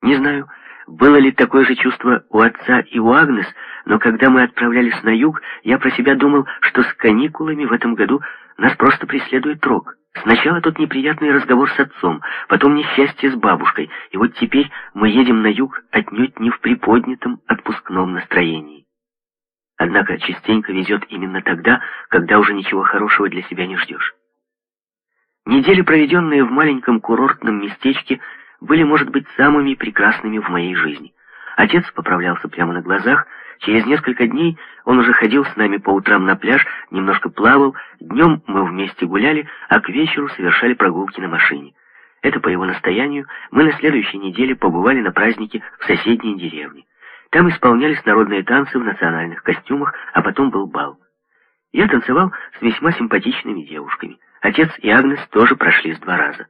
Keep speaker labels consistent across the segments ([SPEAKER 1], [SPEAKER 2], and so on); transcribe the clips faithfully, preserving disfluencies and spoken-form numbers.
[SPEAKER 1] Не знаю, было ли такое же чувство у отца и у Агнес, но когда мы отправлялись на юг, я про себя думал, что с каникулами в этом году нас просто преследует рок. Сначала тот неприятный разговор с отцом, потом несчастье с бабушкой, и вот теперь мы едем на юг отнюдь не в приподнятом отпускном настроении. Однако частенько везет именно тогда, когда уже ничего хорошего для себя не ждешь. Недели, проведенные в маленьком курортном местечке, были, может быть, самыми прекрасными в моей жизни. Отец поправлялся прямо на глазах. Через несколько дней он уже ходил с нами по утрам на пляж, немножко плавал, днем мы вместе гуляли, а к вечеру совершали прогулки на машине. Это по его настоянию мы на следующей неделе побывали на празднике в соседней деревне. Там исполнялись народные танцы в национальных костюмах, а потом был бал. Я танцевал с весьма симпатичными девушками. Отец и Агнес тоже прошлись два раза.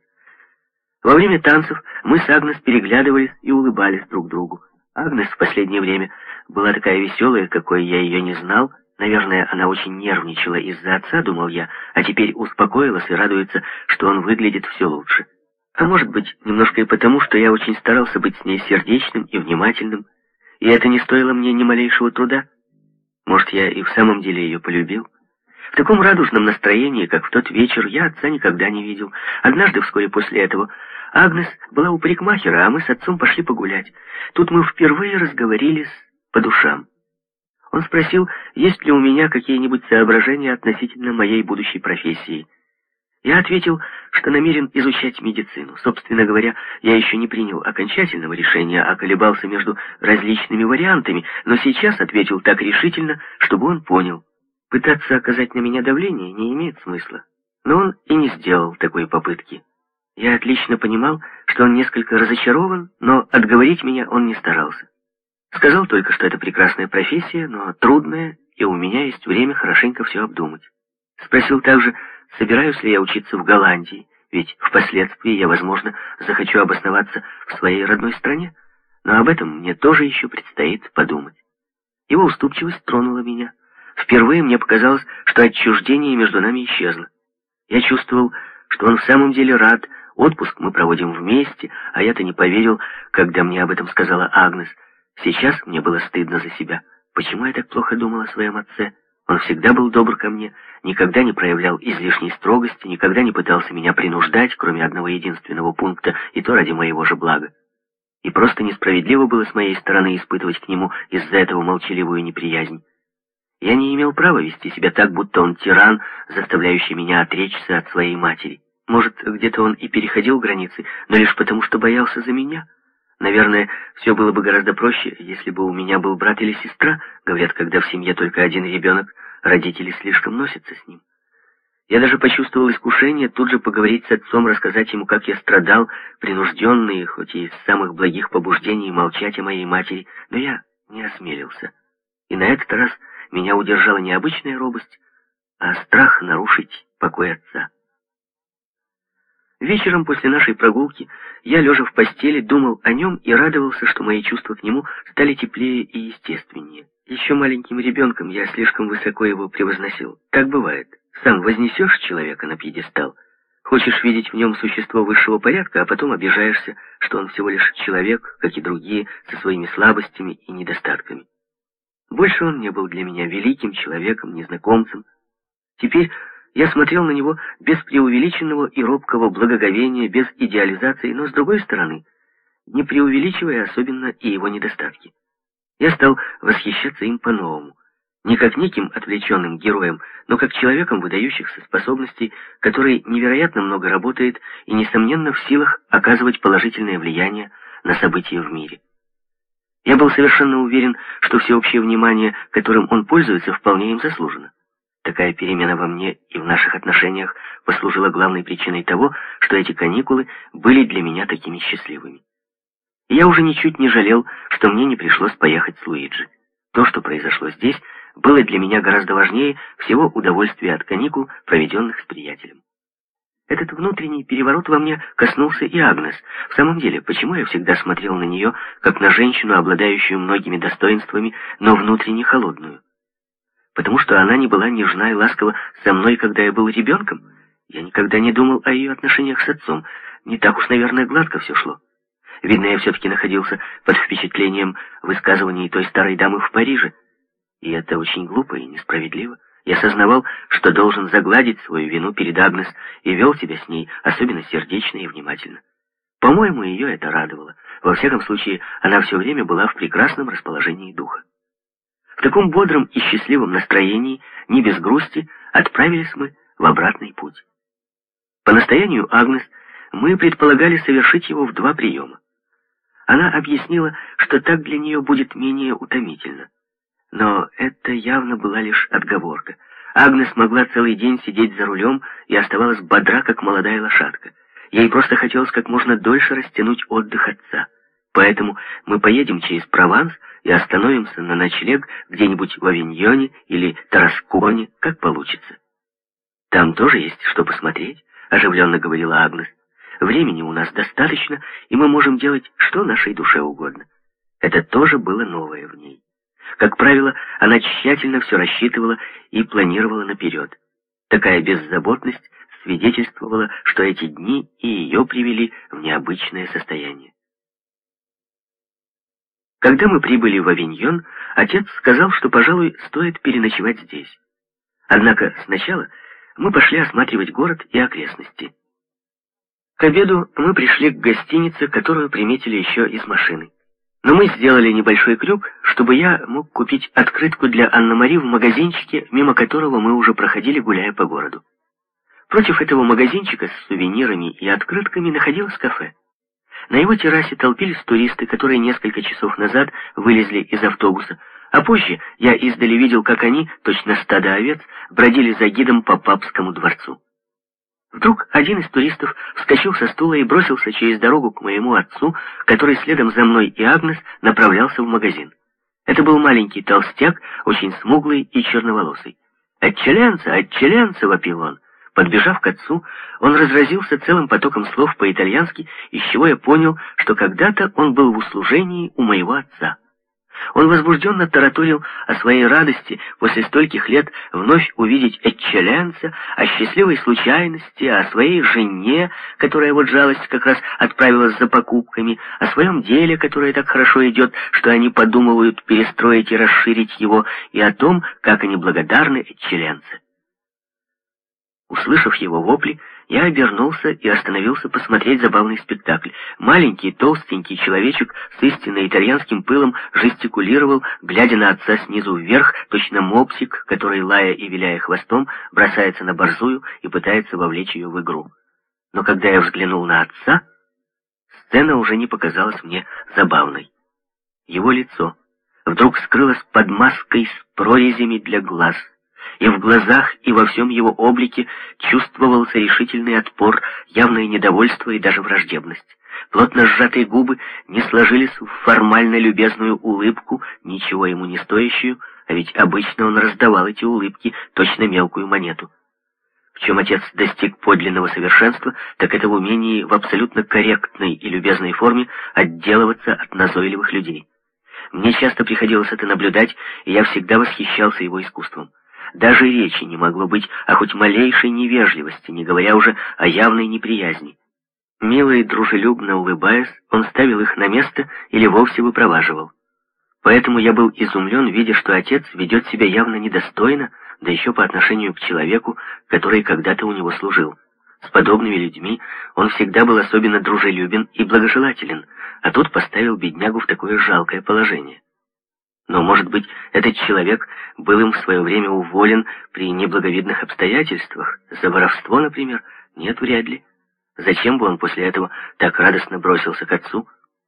[SPEAKER 1] Во время танцев мы с Агнес переглядывались и улыбались друг другу. Агнес в последнее время была такая веселая, какой я ее не знал. Наверное, она очень нервничала из-за отца, думал я, а теперь успокоилась и радуется, что он выглядит все лучше. А может быть, немножко и потому, что я очень старался быть с ней сердечным и внимательным, и это не стоило мне ни малейшего труда. Может, я и в самом деле ее полюбил? В таком радужном настроении, как в тот вечер, я отца никогда не видел. Однажды, вскоре после этого, Агнес была у парикмахера, а мы с отцом пошли погулять. Тут мы впервые разговорились по душам. Он спросил, есть ли у меня какие-нибудь соображения относительно моей будущей профессии. Я ответил, что намерен изучать медицину. Собственно говоря, я еще не принял окончательного решения, а колебался между различными вариантами, но сейчас ответил так решительно, чтобы он понял. Пытаться оказать на меня давление не имеет смысла. Но он и не сделал такой попытки. Я отлично понимал, что он несколько разочарован, но отговорить меня он не старался. Сказал только, что это прекрасная профессия, но трудная, и у меня есть время хорошенько все обдумать. Спросил также, собираюсь ли я учиться в Голландии, ведь впоследствии я, возможно, захочу обосноваться в своей родной стране, но об этом мне тоже еще предстоит подумать. Его уступчивость тронула меня. Впервые мне показалось, что отчуждение между нами исчезло. Я чувствовал, что он в самом деле рад. Отпуск мы проводим вместе, а я-то не поверил, когда мне об этом сказала Агнес. Сейчас мне было стыдно за себя. Почему я так плохо думал о своем отце? Он всегда был добр ко мне, никогда не проявлял излишней строгости, никогда не пытался меня принуждать, кроме одного единственного пункта, и то ради моего же блага. И просто несправедливо было с моей стороны испытывать к нему из-за этого молчаливую неприязнь. Я не имел права вести себя так, будто он тиран, заставляющий меня отречься от своей матери. Может, где-то он и переходил границы, но лишь потому, что боялся за меня. Наверное, все было бы гораздо проще, если бы у меня был брат или сестра. Говорят, когда в семье только один ребенок, родители слишком носятся с ним. Я даже почувствовал искушение тут же поговорить с отцом, рассказать ему, как я страдал, принужденный, хоть и из самых благих побуждений, молчать о моей матери, но я не осмелился. И на этот раз меня удержала не обычная робость, а страх нарушить покой отца. Вечером после нашей прогулки я, лежа в постели, думал о нем и радовался, что мои чувства к нему стали теплее и естественнее. Еще маленьким ребенком я слишком высоко его превозносил. Так бывает. Сам вознесешь человека на пьедестал, хочешь видеть в нем существо высшего порядка, а потом обижаешься, что он всего лишь человек, как и другие, со своими слабостями и недостатками. Больше он не был для меня великим человеком, незнакомцем. Теперь я смотрел на него без преувеличенного и робкого благоговения, без идеализации, но, с другой стороны, не преувеличивая особенно и его недостатки. Я стал восхищаться им по-новому. Не как неким отвлеченным героем, но как человеком выдающихся способностей, который невероятно много работает и, несомненно, в силах оказывать положительное влияние на события в мире. Я был совершенно уверен, что всеобщее внимание, которым он пользуется, вполне им заслужено. Такая перемена во мне и в наших отношениях послужила главной причиной того, что эти каникулы были для меня такими счастливыми. И я уже ничуть не жалел, что мне не пришлось поехать с Луиджи. То, что произошло здесь, было для меня гораздо важнее всего удовольствия от каникул, проведенных с приятелем. Этот внутренний переворот во мне коснулся и Агнес. В самом деле, почему я всегда смотрел на нее, как на женщину, обладающую многими достоинствами, но внутренне холодную? Потому что она не была нежна и ласкова со мной, когда я был ребенком? Я никогда не думал о ее отношениях с отцом. Не так уж, наверное, гладко все шло. Видно, я все-таки находился под впечатлением высказываний той старой дамы в Париже. И это очень глупо и несправедливо. Я сознавал, что должен загладить свою вину перед Агнес, и вел себя с ней особенно сердечно и внимательно. По-моему, ее это радовало. Во всяком случае, она все время была в прекрасном расположении духа. В таком бодром и счастливом настроении, не без грусти, отправились мы в обратный путь. По настоянию Агнес мы предполагали совершить его в два приема. Она объяснила, что так для нее будет менее утомительно. Но это явно была лишь отговорка. Агнес могла целый день сидеть за рулем и оставалась бодра, как молодая лошадка. Ей просто хотелось как можно дольше растянуть отдых отца. Поэтому мы поедем через Прованс и остановимся на ночлег где-нибудь в Авиньоне или Тарасконе, как получится. «Там тоже есть что посмотреть», — оживленно говорила Агнес. «Времени у нас достаточно, и мы можем делать, что нашей душе угодно». Это тоже было новое в ней. Как правило, она тщательно все рассчитывала и планировала наперед. Такая беззаботность свидетельствовала, что эти дни и ее привели в необычное состояние. Когда мы прибыли в Авиньон, отец сказал, что, пожалуй, стоит переночевать здесь. Однако сначала мы пошли осматривать город и окрестности. К обеду мы пришли к гостинице, которую приметили еще из машины. Но мы сделали небольшой крюк, чтобы я мог купить открытку для Анны-Мари в магазинчике, мимо которого мы уже проходили, гуляя по городу. Против этого магазинчика с сувенирами и открытками находилось кафе. На его террасе толпились туристы, которые несколько часов назад вылезли из автобуса, а позже я издали видел, как они, точно стадо овец, бродили за гидом по папскому дворцу. Вдруг один из туристов вскочил со стула и бросился через дорогу к моему отцу, который следом за мной и Агнес направлялся в магазин. Это был маленький толстяк, очень смуглый и черноволосый. «Отчеленца! Отчеленца!» — вопил он. Подбежав к отцу, он разразился целым потоком слов по-итальянски, из чего я понял, что когда-то он был в услужении у моего отца. Он возбужденно тараторил о своей радости после стольких лет вновь увидеть Экчеленца, о счастливой случайности, о своей жене, которая вот жалость как раз отправилась за покупками, о своем деле, которое так хорошо идет, что они подумывают перестроить и расширить его, и о том, как они благодарны Экчеленце. Услышав его вопли, я обернулся и остановился посмотреть забавный спектакль. Маленький, толстенький человечек с истинно итальянским пылом жестикулировал, глядя на отца снизу вверх, точно мопсик, который, лая и виляя хвостом, бросается на борзую и пытается вовлечь ее в игру. Но когда я взглянул на отца, сцена уже не показалась мне забавной. Его лицо вдруг скрылось под маской с прорезями для глаз, и в глазах, и во всем его облике чувствовался решительный отпор, явное недовольство и даже враждебность. Плотно сжатые губы не сложились в формально любезную улыбку, ничего ему не стоящую, а ведь обычно он раздавал эти улыбки, точно мелкую монету. В чем отец достиг подлинного совершенства, так это в умении в абсолютно корректной и любезной форме отделываться от назойливых людей. Мне часто приходилось это наблюдать, и я всегда восхищался его искусством. Даже речи не могло быть о хоть малейшей невежливости, не говоря уже о явной неприязни. Мило и дружелюбно улыбаясь, он ставил их на место или вовсе выпроваживал. Поэтому я был изумлен, видя, что отец ведет себя явно недостойно, да еще по отношению к человеку, который когда-то у него служил. С подобными людьми он всегда был особенно дружелюбен и благожелателен, а тут поставил беднягу в такое жалкое положение. Но, может быть, этот человек был им в свое время уволен при неблаговидных обстоятельствах? За воровство, например? Нет, вряд ли. Зачем бы он после этого так радостно бросился к отцу?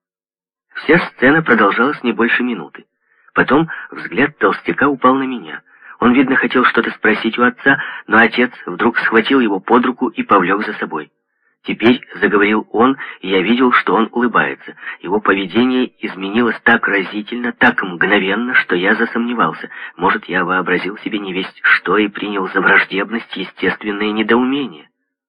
[SPEAKER 1] Вся сцена продолжалась не больше минуты. Потом взгляд толстяка упал на меня. Он, видно, хотел что-то спросить у отца, но отец вдруг схватил его под руку и повлек за собой. Теперь заговорил он, и я видел, что он улыбается. Его поведение изменилось так разительно, так мгновенно, что я засомневался. Может, я вообразил себе невесть что и принял за враждебность естественное недоумение.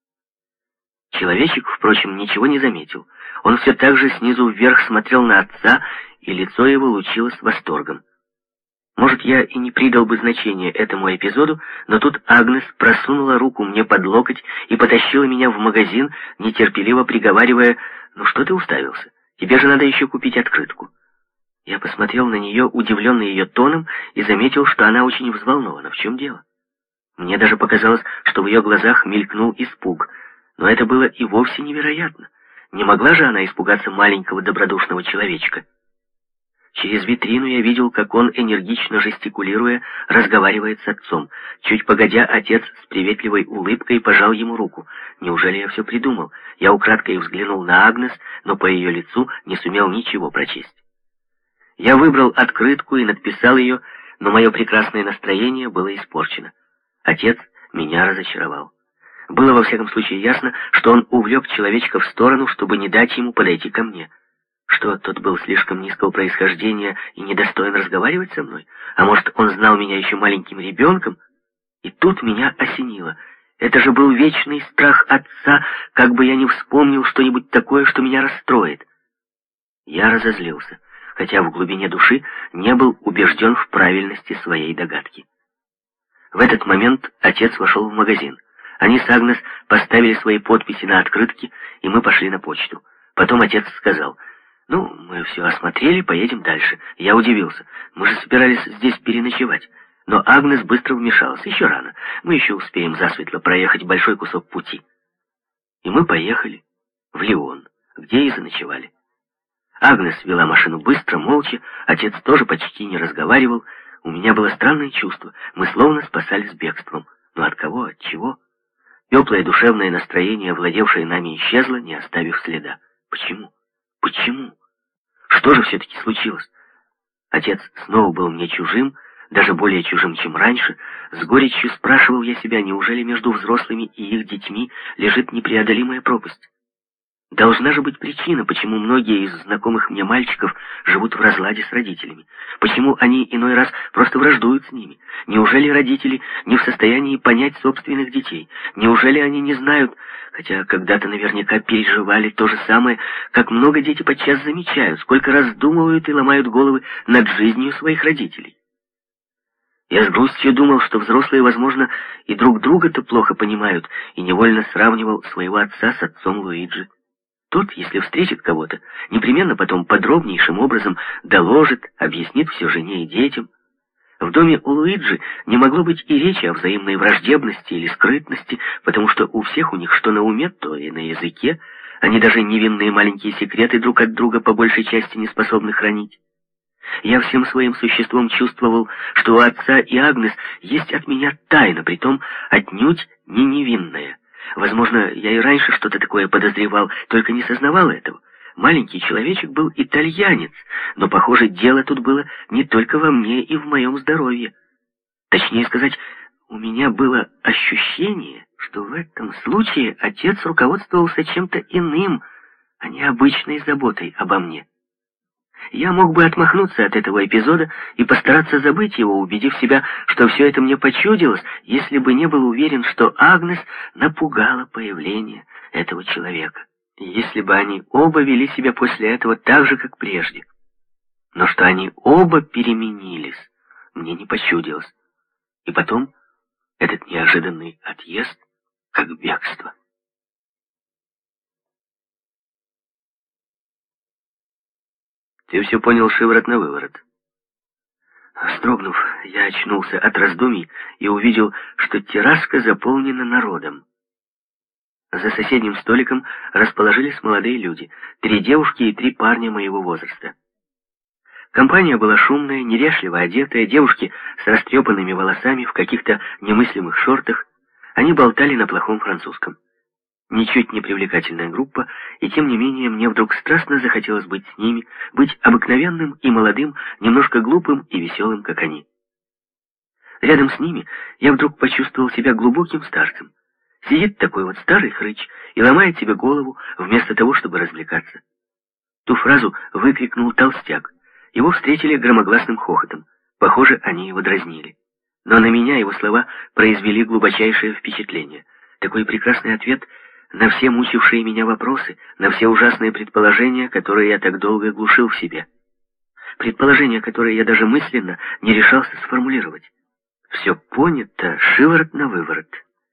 [SPEAKER 1] Человечек, впрочем, ничего не заметил. Он все так же снизу вверх смотрел на отца, и лицо его лучилось восторгом. Может, я и не придал бы значения этому эпизоду, но тут Агнес просунула руку мне под локоть и потащила меня в магазин, нетерпеливо приговаривая: «Ну что ты уставился? Тебе же надо еще купить открытку». Я посмотрел на нее, удивленный ее тоном, и заметил, что она очень взволнована. В чем дело? Мне даже показалось, что в ее глазах мелькнул испуг. Но это было и вовсе невероятно. Не могла же она испугаться маленького добродушного человечка. Через витрину я видел, как он, энергично жестикулируя, разговаривает с отцом. Чуть погодя, отец с приветливой улыбкой пожал ему руку. Неужели я все придумал? Я украдкой взглянул на Агнес, но по ее лицу не сумел ничего прочесть. Я выбрал открытку и надписал ее, но мое прекрасное настроение было испорчено. Отец меня разочаровал. Было во всяком случае ясно, что он увлек человечка в сторону, чтобы не дать ему подойти ко мне. Что, тот был слишком низкого происхождения и недостоин разговаривать со мной? А может, он знал меня еще маленьким ребенком? И тут меня осенило. Это же был вечный страх отца, как бы я не вспомнил что-нибудь такое, что меня расстроит. Я разозлился, хотя в глубине души не был убежден в правильности своей догадки. В этот момент отец вошел в магазин. Они с Агнес поставили свои подписи на открытки, и мы пошли на почту. Потом отец сказал: «Ну, мы все осмотрели, поедем дальше». Я удивился. Мы же собирались здесь переночевать. Но Агнес быстро вмешалась. «Еще рано. Мы еще успеем засветло проехать большой кусок пути». И мы поехали в Лион, где и заночевали. Агнес вела машину быстро, молча. Отец тоже почти не разговаривал. У меня было странное чувство. Мы словно спасались бегством. Но от кого, от чего? Теплое душевное настроение, владевшее нами, исчезло, не оставив следа. Почему? Почему? Что же все-таки случилось? Отец снова был мне чужим, даже более чужим, чем раньше. С горечью спрашивал я себя, неужели между взрослыми и их детьми лежит непреодолимая пропасть? Должна же быть причина, почему многие из знакомых мне мальчиков живут в разладе с родителями. Почему они иной раз просто враждуют с ними? Неужели родители не в состоянии понять собственных детей? Неужели они не знают, хотя когда-то наверняка переживали то же самое, как много дети подчас замечают, сколько раздумывают и ломают головы над жизнью своих родителей? Я с грустью думал, что взрослые, возможно, и друг друга-то плохо понимают, и невольно сравнивал своего отца с отцом Луиджи. Тот, если встретит кого-то, непременно потом подробнейшим образом доложит, объяснит все жене и детям. В доме у Луиджи не могло быть и речи о взаимной враждебности или скрытности, потому что у всех у них что на уме, то и на языке. Они даже невинные маленькие секреты друг от друга по большей части не способны хранить. Я всем своим существом чувствовал, что у отца и Агнес есть от меня тайна, притом отнюдь не невинная. Возможно, я и раньше что-то такое подозревал, только не сознавал этого. Маленький человечек был итальянец, но, похоже, дело тут было не только во мне и в моем здоровье. Точнее сказать, у меня было ощущение, что в этом случае отец руководствовался чем-то иным, а не обычной заботой обо мне. Я мог бы отмахнуться от этого эпизода и постараться забыть его, убедив себя, что все это мне почудилось, если бы не был уверен, что Агнес напугала появление этого человека. Если бы они оба вели себя после этого так же, как прежде. Но что они оба переменились, мне не почудилось. И потом этот неожиданный отъезд, как бегство. Ты все понял шиворот на выворот. Вздрогнув, я очнулся от раздумий и увидел, что терраска заполнена народом. За соседним столиком расположились молодые люди, три девушки и три парня моего возраста. Компания была шумная, неряшливо одетая, девушки с растрепанными волосами в каких-то немыслимых шортах. Они болтали на плохом французском. Ничуть не привлекательная группа, и тем не менее мне вдруг страстно захотелось быть с ними, быть обыкновенным и молодым, немножко глупым и веселым, как они. Рядом с ними я вдруг почувствовал себя глубоким старцем. Сидит такой вот старый хрыч и ломает себе голову, вместо того, чтобы развлекаться. Ту фразу выкрикнул толстяк. Его встретили громогласным хохотом. Похоже, они его дразнили. Но на меня его слова произвели глубочайшее впечатление. Такой прекрасный ответ на все мучившие меня вопросы, на все ужасные предположения, которые я так долго глушил в себе. Предположения, которые я даже мысленно не решался сформулировать. Все понято шиворот на выворот.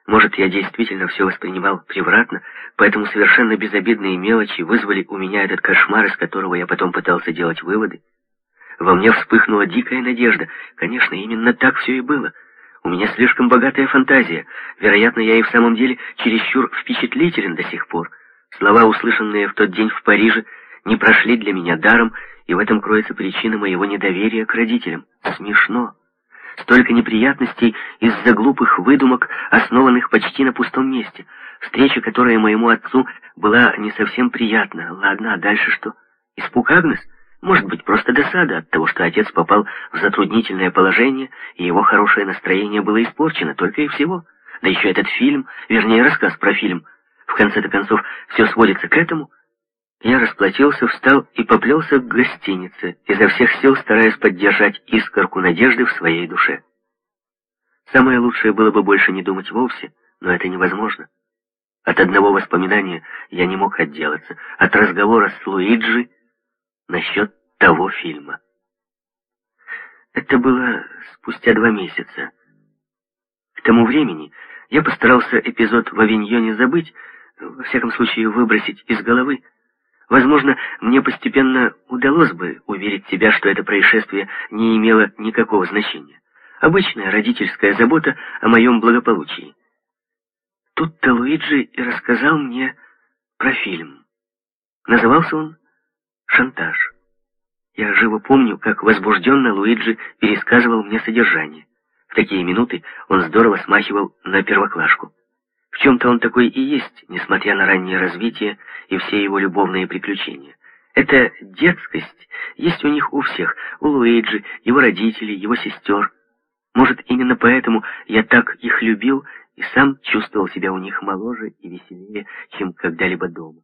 [SPEAKER 1] Может, я действительно все воспринимал превратно, поэтому совершенно безобидные мелочи вызвали у меня этот кошмар, из которого я потом пытался делать выводы. Во мне вспыхнула дикая надежда. Конечно, именно так все и было. У меня слишком богатая фантазия. Вероятно, я и в самом деле чересчур впечатлителен до сих пор. Слова, услышанные в тот день в Париже, не прошли для меня даром, и в этом кроется причина моего недоверия к родителям. Смешно. Столько неприятностей из-за глупых выдумок, основанных почти на пустом месте. Встреча, которая моему отцу была не совсем приятна. Ладно, а дальше что? Испуг Агнес? Может быть, просто досада от того, что отец попал в затруднительное положение, и его хорошее настроение было испорчено, только и всего. Да еще этот фильм, вернее, рассказ про фильм. В конце-то концов, все сводится к этому. Я расплатился, встал и поплелся к гостинице, изо всех сил стараясь поддержать искорку надежды в своей душе. Самое лучшее было бы больше не думать вовсе, но это невозможно. От одного воспоминания я не мог отделаться, от разговора с Луиджи насчет того фильма. Это было спустя два месяца. К тому времени я постарался эпизод в Авиньоне забыть, во всяком случае выбросить из головы. Возможно, мне постепенно удалось бы уверить себя, что это происшествие не имело никакого значения. Обычная родительская забота о моем благополучии. Тут-то Луиджи и рассказал мне про фильм. Назывался он «Шантаж». Я живо помню, как возбужденно Луиджи пересказывал мне содержание. В такие минуты он здорово смахивал на первоклашку. В чем-то он такой и есть, несмотря на раннее развитие и все его любовные приключения. Эта детскость есть у них у всех, у Луиджи, его родителей, его сестер. Может, именно поэтому я так их любил и сам чувствовал себя у них моложе и веселее, чем когда-либо дома.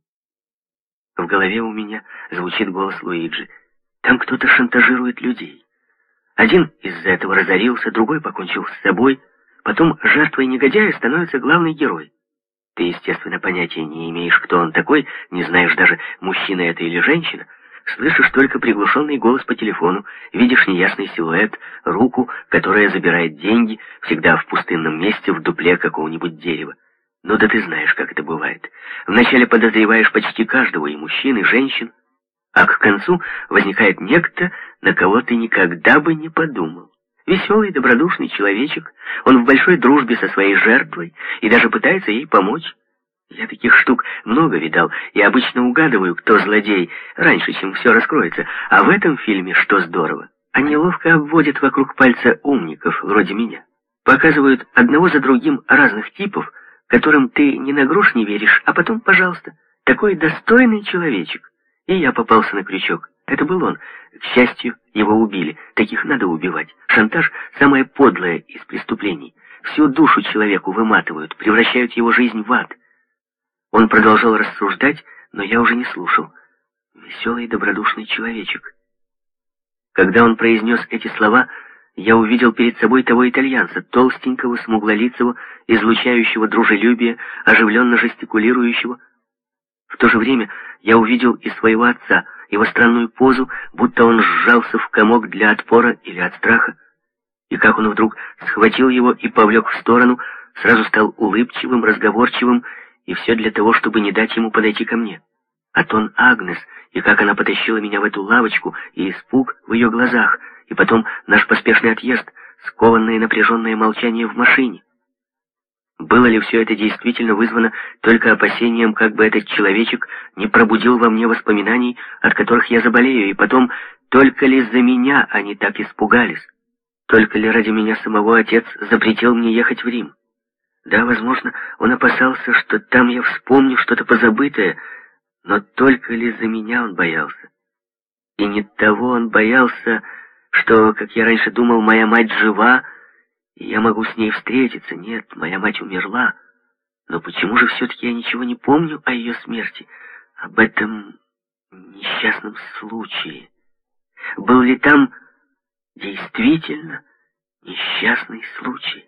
[SPEAKER 1] В голове у меня звучит голос Луиджи. Там кто-то шантажирует людей. Один из-за этого разорился, другой покончил с собой. Потом жертвой негодяя становится главный герой. Ты, естественно, понятия не имеешь, кто он такой, не знаешь даже, мужчина это или женщина. Слышишь только приглушенный голос по телефону, видишь неясный силуэт, руку, которая забирает деньги, всегда в пустынном месте в дупле какого-нибудь дерева. Ну да ты знаешь, как это бывает. Вначале подозреваешь почти каждого, и мужчин, и женщин, а к концу возникает некто, на кого ты никогда бы не подумал. Веселый, добродушный человечек, он в большой дружбе со своей жертвой и даже пытается ей помочь. Я таких штук много видал и обычно угадываю, кто злодей, раньше, чем все раскроется. А в этом фильме что здорово, они ловко обводят вокруг пальца умников, вроде меня. Показывают одного за другим разных типов, которым ты ни на грош не веришь, а потом, пожалуйста, такой достойный человечек. И я попался на крючок. Это был он. К счастью, его убили. Таких надо убивать. Шантаж — самое подлое из преступлений. Всю душу человеку выматывают, превращают его жизнь в ад. Он продолжал рассуждать, но я уже не слушал. Веселый, добродушный человечек. Когда он произнес эти слова, я увидел перед собой того итальянца, толстенького, смуглолицего, излучающего дружелюбие, оживленно жестикулирующего. В то же время я увидел и своего отца, его странную позу, будто он сжался в комок для отпора или от страха. И как он вдруг схватил его и повлек в сторону, сразу стал улыбчивым, разговорчивым, и все для того, чтобы не дать ему подойти ко мне. А тон Агнес, и как она потащила меня в эту лавочку, и испуг в ее глазах, и потом наш поспешный отъезд, скованное и напряженное молчание в машине. Было ли все это действительно вызвано только опасением, как бы этот человечек не пробудил во мне воспоминаний, от которых я заболею, и потом, только ли за меня они так испугались? Только ли ради меня самого отец запретил мне ехать в Рим? Да, возможно, он опасался, что там я вспомню что-то позабытое, но только ли за меня он боялся? И не того он боялся, что, как я раньше думал, моя мать жива, и я могу с ней встретиться. Нет, моя мать умерла. Но почему же все-таки я ничего не помню о ее смерти? Об этом несчастном случае. Был ли там действительно несчастный случай?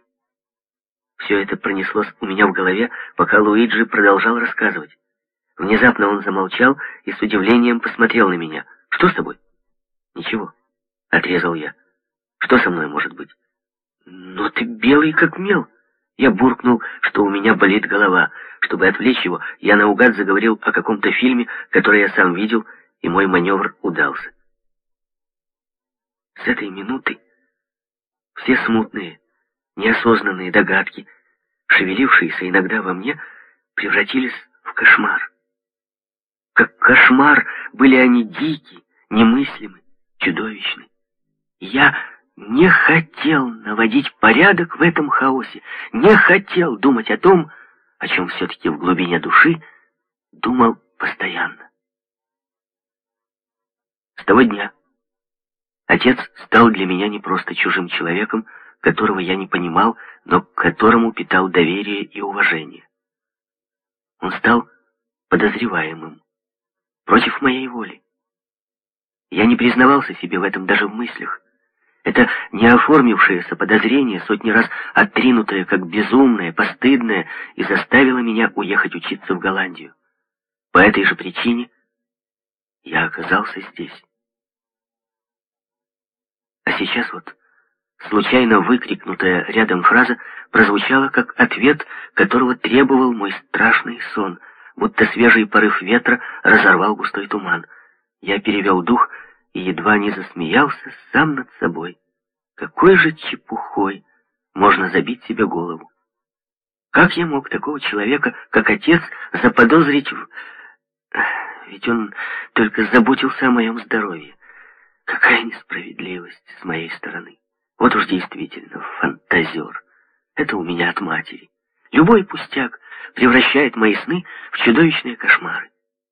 [SPEAKER 1] Все это пронеслось у меня в голове, пока Луиджи продолжал рассказывать. Внезапно он замолчал и с удивлением посмотрел на меня. «Что с тобой?» «Ничего», — отрезал я. «Что со мной может быть?» «Но ты белый как мел». Я буркнул, что у меня болит голова. Чтобы отвлечь его, я наугад заговорил о каком-то фильме, который я сам видел, и мой маневр удался. С этой минуты все смутные, неосознанные догадки, шевелившиеся иногда во мне, превратились в кошмар. Как кошмар были они дики, немыслимы, чудовищны. Я не хотел наводить порядок в этом хаосе, не хотел думать о том, о чем все-таки в глубине души думал постоянно. С того дня отец стал для меня не просто чужим человеком, которого я не понимал, но к которому питал доверие и уважение. Он стал подозреваемым, против моей воли. Я не признавался себе в этом даже в мыслях. Это неоформившееся подозрение, сотни раз отринутое как безумное, постыдное, и заставило меня уехать учиться в Голландию. По этой же причине я оказался здесь. А сейчас вот случайно выкрикнутая рядом фраза прозвучала как ответ, которого требовал мой страшный сон, будто свежий порыв ветра разорвал густой туман. Я перевел дух и едва не засмеялся сам над собой. Какой же чепухой можно забить себе голову? Как я мог такого человека, как отец, заподозрить в... Ведь он только заботился о моем здоровье. Какая несправедливость с моей стороны. Вот уж действительно фантазер. Это у меня от матери. Любой пустяк превращает мои сны в чудовищные кошмары.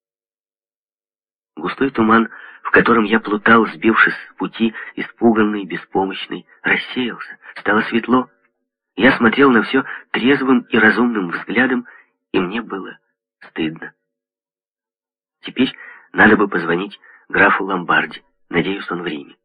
[SPEAKER 1] Густой туман, в котором я плутал, сбившись с пути, испуганный, беспомощный, рассеялся. Стало светло. Я смотрел на все трезвым и разумным взглядом, и мне было стыдно. Теперь надо бы позвонить графу Ломбарди. Надеюсь, он в Риме.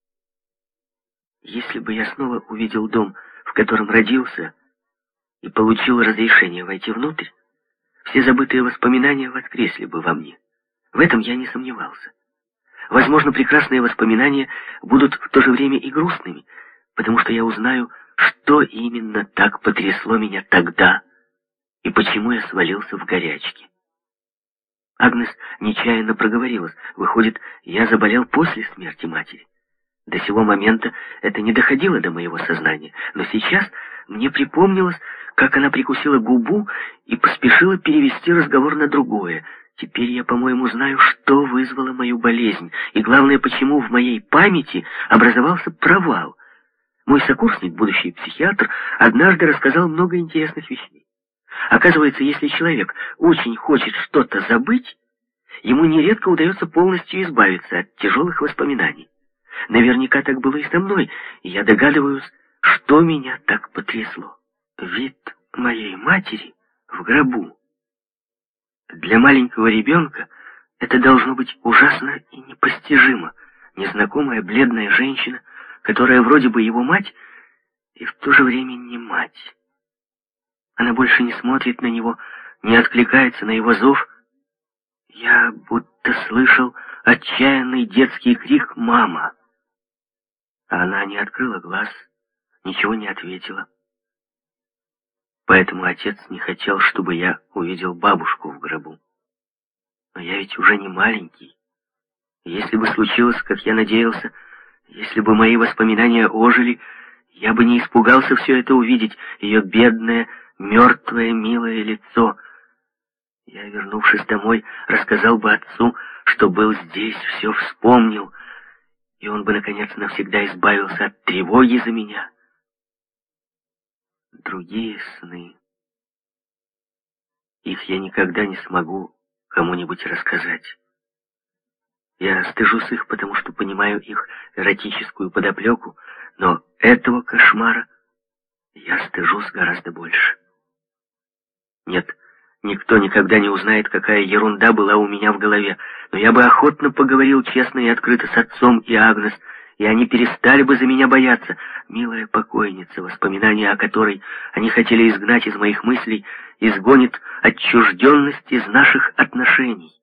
[SPEAKER 1] Если бы я снова увидел дом, в котором родился, и получил разрешение войти внутрь, все забытые воспоминания воскресли бы во мне. В этом я не сомневался. Возможно, прекрасные воспоминания будут в то же время и грустными, потому что я узнаю, что именно так потрясло меня тогда и почему я свалился в горячке. Агнес нечаянно проговорилась. Выходит, я заболел после смерти матери. До сего момента это не доходило до моего сознания, но сейчас мне припомнилось, как она прикусила губу и поспешила перевести разговор на другое. Теперь я, по-моему, знаю, что вызвало мою болезнь, и главное, почему в моей памяти образовался провал. Мой сокурсник, будущий психиатр, однажды рассказал много интересных вещей. Оказывается, если человек очень хочет что-то забыть, ему нередко удается полностью избавиться от тяжелых воспоминаний. Наверняка так было и со мной, и я догадываюсь, что меня так потрясло. Вид моей матери в гробу. Для маленького ребенка это должно быть ужасно и непостижимо. Незнакомая бледная женщина, которая вроде бы его мать, и в то же время не мать. Она больше не смотрит на него, не откликается на его зов. Я будто слышал отчаянный детский крик «Мама!». А она не открыла глаз, ничего не ответила. Поэтому отец не хотел, чтобы я увидел бабушку в гробу. Но я ведь уже не маленький. Если бы случилось, как я надеялся, если бы мои воспоминания ожили, я бы не испугался все это увидеть, ее бедное, мертвое, милое лицо. Я, вернувшись домой, рассказал бы отцу, что был здесь, все вспомнил, и он бы, наконец, навсегда избавился от тревоги за меня. Другие сны. Их я никогда не смогу кому-нибудь рассказать. Я стыжусь их, потому что понимаю их эротическую подоплеку, но этого кошмара я стыжусь гораздо больше. Нет, никто никогда не узнает, какая ерунда была у меня в голове, но я бы охотно поговорил честно и открыто с отцом и Агнес, и они перестали бы за меня бояться. Милая покойница, воспоминания о которой они хотели изгнать из моих мыслей, изгонит отчужденность из наших отношений.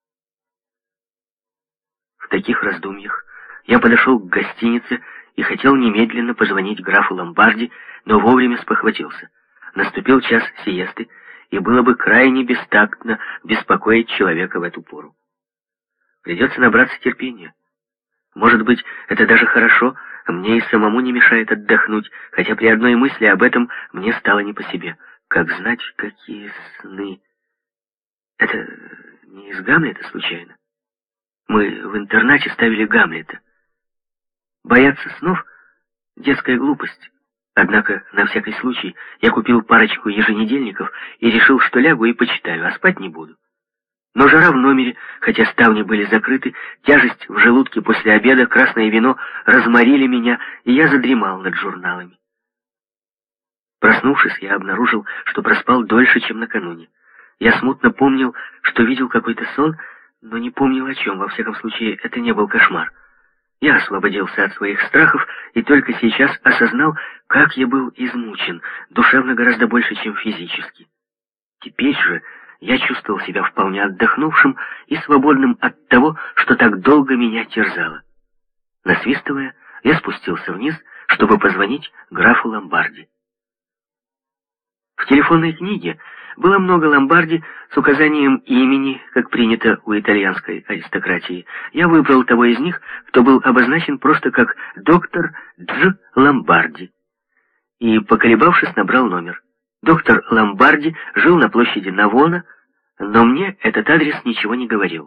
[SPEAKER 1] В таких раздумьях я подошел к гостинице и хотел немедленно позвонить графу Ломбарди, но вовремя спохватился. Наступил час сиесты, и было бы крайне бестактно беспокоить человека в эту пору. Придется набраться терпения. Может быть, это даже хорошо, а мне и самому не мешает отдохнуть, хотя при одной мысли об этом мне стало не по себе. Как знать, какие сны... Это не из Гамлета случайно? Мы в интернате ставили Гамлета. Бояться снов — детская глупость. Однако, на всякий случай, я купил парочку еженедельников и решил, что лягу и почитаю, а спать не буду. Но жара в номере, хотя ставни были закрыты, тяжесть в желудке после обеда, красное вино разморили меня, и я задремал над журналами. Проснувшись, я обнаружил, что проспал дольше, чем накануне. Я смутно помнил, что видел какой-то сон, но не помнил о чем. Во всяком случае, это не был кошмар. Я освободился от своих страхов и только сейчас осознал, как я был измучен, душевно гораздо больше, чем физически. Теперь же я чувствовал себя вполне отдохнувшим и свободным от того, что так долго меня терзало. Насвистывая, я спустился вниз, чтобы позвонить графу Ломбарди. В телефонной книге было много Ломбарди с указанием имени, как принято у итальянской аристократии. Я выбрал того из них, кто был обозначен просто как доктор Дж. Ломбарди. И, поколебавшись, набрал номер. Доктор Ломбарди жил на площади Навона, но мне этот адрес ничего не говорил.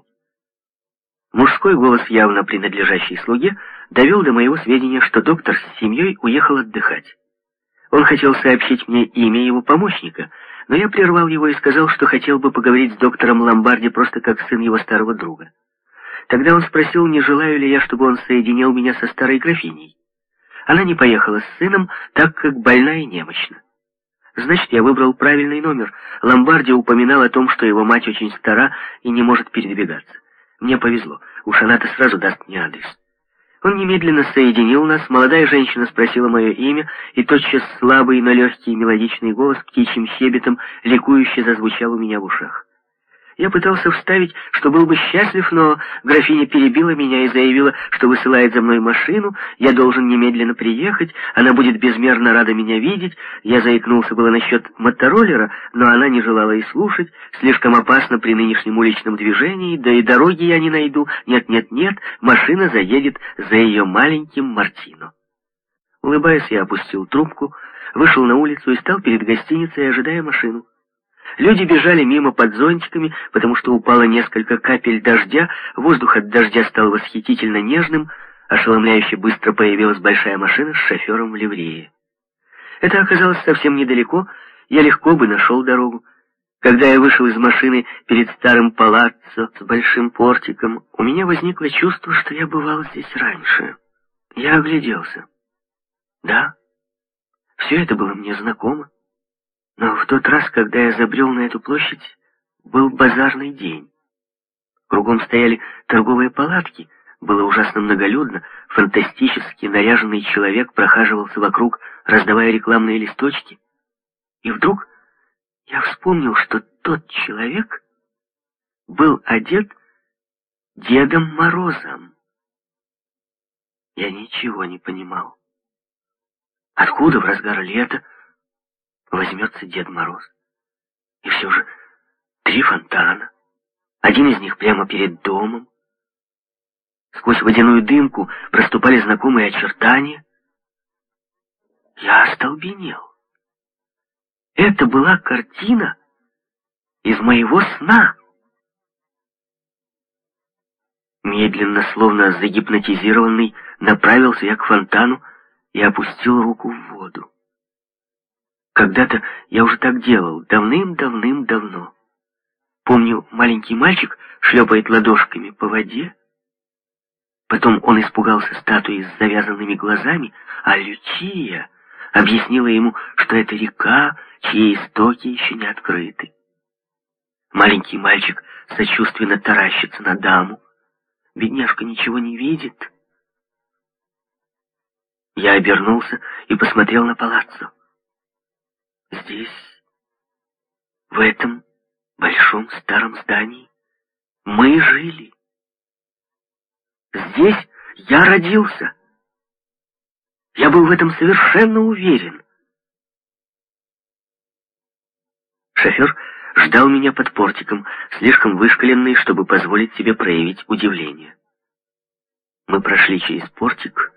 [SPEAKER 1] Мужской голос, явно принадлежащий слуге, довел до моего сведения, что доктор с семьей уехал отдыхать. Он хотел сообщить мне имя его помощника, но я прервал его и сказал, что хотел бы поговорить с доктором Ломбарди просто как сын его старого друга. Тогда он спросил, не желаю ли я, чтобы он соединил меня со старой графиней. Она не поехала с сыном, так как больна и немощна. Значит, я выбрал правильный номер. Ломбарди упоминал о том, что его мать очень стара и не может передвигаться. Мне повезло, уж она-то сразу даст мне адрес. Он немедленно соединил нас, молодая женщина спросила мое имя, и тотчас слабый, но легкий мелодичный голос птичьим щебетом ликующе зазвучал у меня в ушах. Я пытался вставить, что был бы счастлив, но графиня перебила меня и заявила, что высылает за мной машину, я должен немедленно приехать, она будет безмерно рада меня видеть. Я заикнулся было насчет мотороллера, но она не желала и слушать, слишком опасно при нынешнем уличном движении, да и дороги я не найду, нет-нет-нет, машина заедет за ее маленьким Мартино. Улыбаясь, я опустил трубку, вышел на улицу и стал перед гостиницей, ожидая машину. Люди бежали мимо под зонтиками, потому что упало несколько капель дождя, воздух от дождя стал восхитительно нежным, ошеломляюще быстро появилась большая машина с шофером в ливрее. Это оказалось совсем недалеко, я легко бы нашел дорогу. Когда я вышел из машины перед старым палаццо с большим портиком, у меня возникло чувство, что я бывал здесь раньше. Я огляделся. Да, все это было мне знакомо. Но в тот раз, когда я забрел на эту площадь, был базарный день. Кругом стояли торговые палатки, было ужасно многолюдно, фантастически наряженный человек прохаживался вокруг, раздавая рекламные листочки. И вдруг я вспомнил, что тот человек был одет Дедом Морозом. Я ничего не понимал. Откуда в разгар лета возьмется Дед Мороз? И все же три фонтана. Один из них прямо перед домом. Сквозь водяную дымку проступали знакомые очертания. Я остолбенел. Это была картина из моего сна. Медленно, словно загипнотизированный, направился я к фонтану и опустил руку в воду. Когда-то я уже так делал, давным-давным-давно. Помню, маленький мальчик шлепает ладошками по воде. Потом он испугался статуи с завязанными глазами, а Лючия объяснила ему, что это река, чьи истоки еще не открыты. Маленький мальчик сочувственно таращится на даму. Бедняжка ничего не видит. Я обернулся и посмотрел на палаццо. Здесь, в этом большом старом здании, мы жили. Здесь я родился. Я был в этом совершенно уверен. Шофер ждал меня под портиком, слишком вышкаленный, чтобы позволить себе проявить удивление. Мы прошли через портик,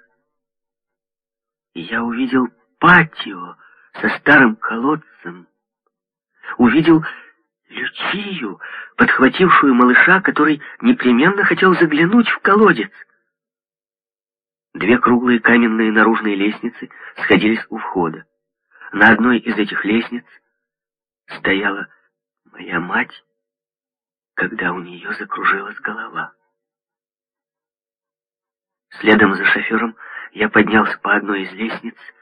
[SPEAKER 1] и я увидел патио со старым колодцем. Увидел Лючию, подхватившую малыша, который непременно хотел заглянуть в колодец. Две круглые каменные наружные лестницы сходились у входа. На одной из этих лестниц стояла моя мать, когда у нее закружилась голова. Следом за шофером я поднялся по одной из лестниц